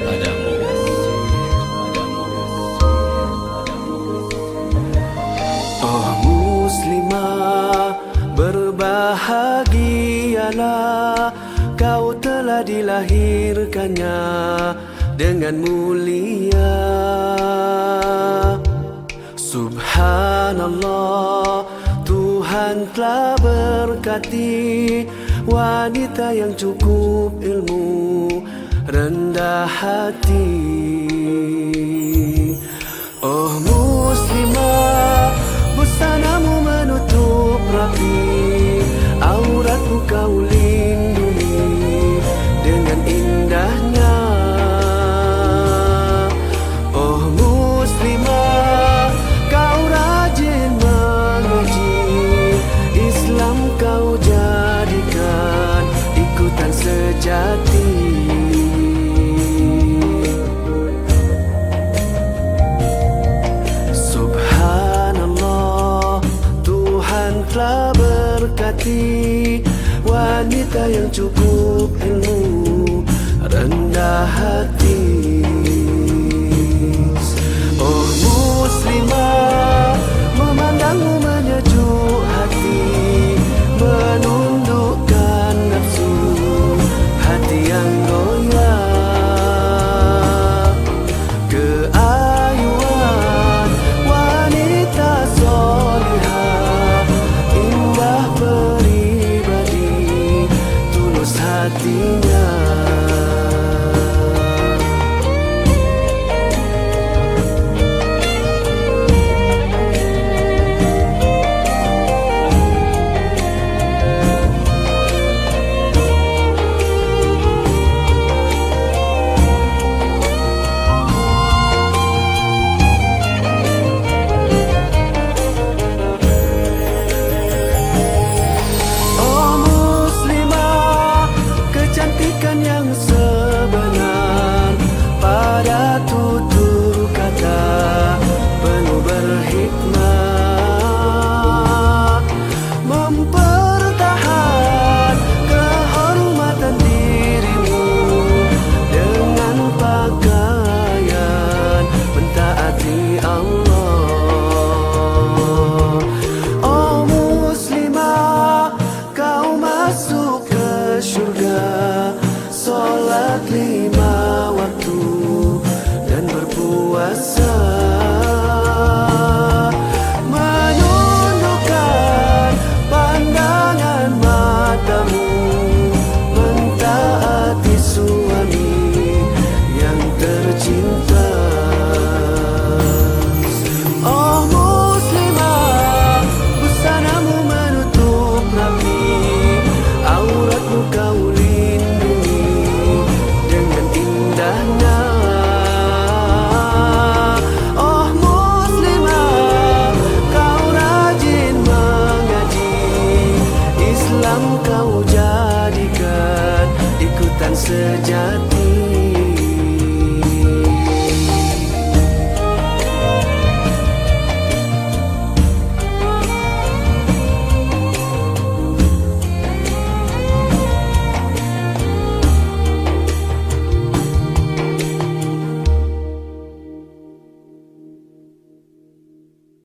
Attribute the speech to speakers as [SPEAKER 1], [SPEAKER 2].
[SPEAKER 1] Oh muslimah, berbahagialah, kau telah dilahirkannya dengan mulia. Subhanallah, Tuhan telah berkati wanita yang cukup ilmu, rendah hati. Oh muslimah, busanamu menutup rapi, auratmu kau lindungi dengan indahnya. Oh muslimah, kau rajin mengaji, Islam kau jadikan ikutan sejati. Telah berkati wanita yang cukup ilmu, rendah hati.